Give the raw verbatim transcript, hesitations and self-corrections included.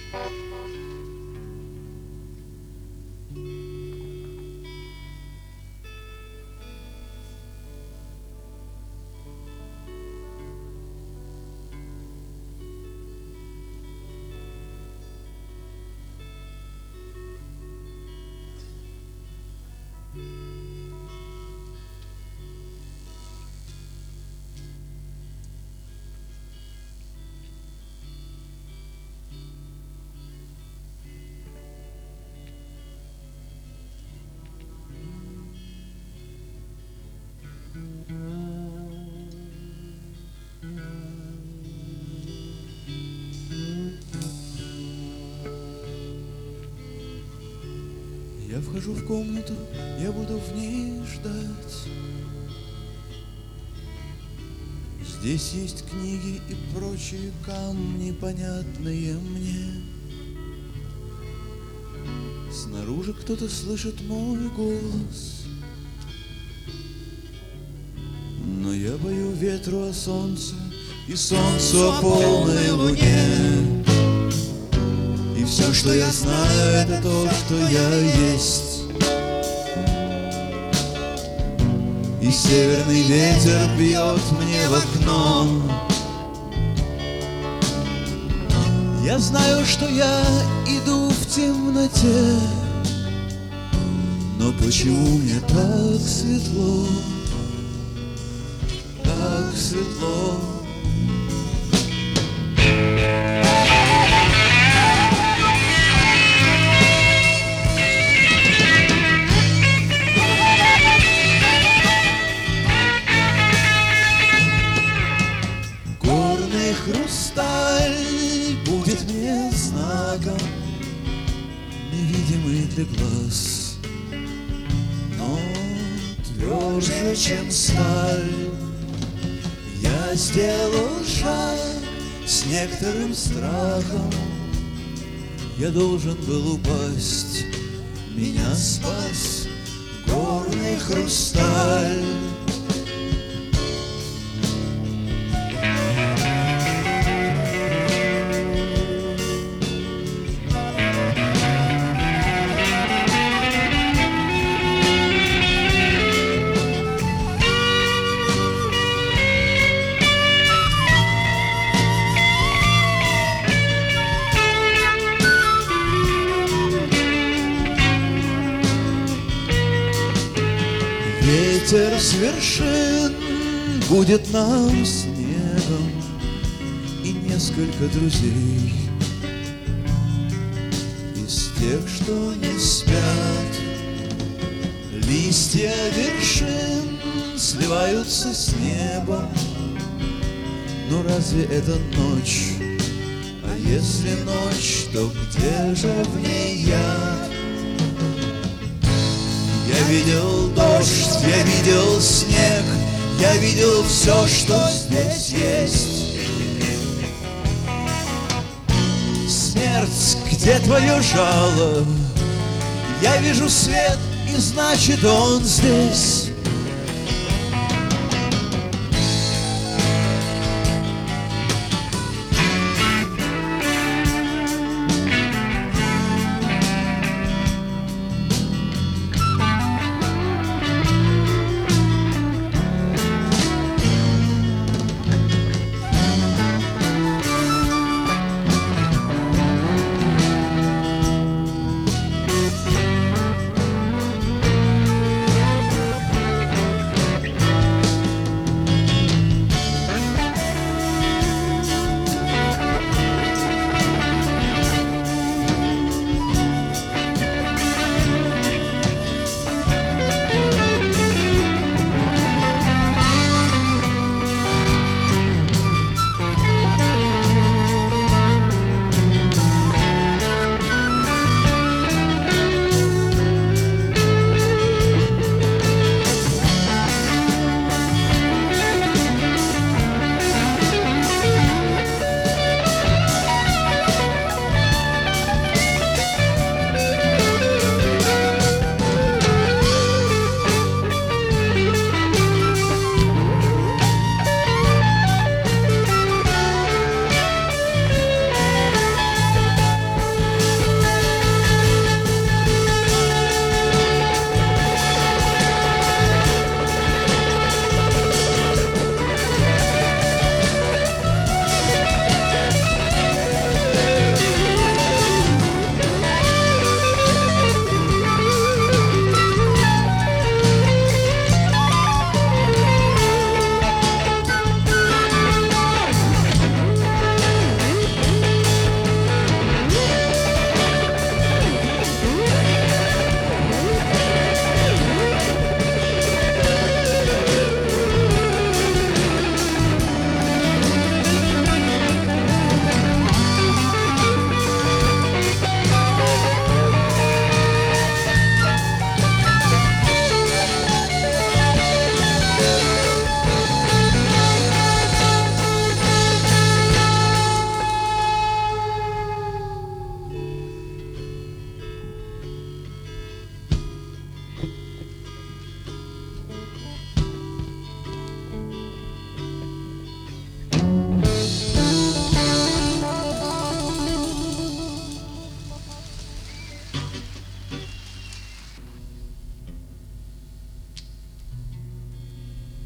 Я вхожу в комнату, я буду в ней ждать. Здесь есть книги и прочие камни, понятные мне. Снаружи кто-то слышит мой голос, но я бою ветру о солнце и солнцу о полной луне. И все, что я знаю, это то, что я есть. И северный ветер бьет мне в окно. Я знаю, что я иду в темноте, но почему мне так светло, так светло? Хрусталь будет мне знаком, невидимый для глаз, но тверже, чем сталь. Я сделал шаг с некоторым страхом. Я должен был упасть, меня спас горный хрусталь. Ветер с вершин будет нам снегом и несколько друзей из тех, что не спят. Листья вершин сливаются с небом. Но разве это ночь? А если ночь, то где же в ней яд? Я видел дождь, я видел снег, я видел все, что здесь есть. Смерть, где твое жало? Я вижу свет, и значит он здесь.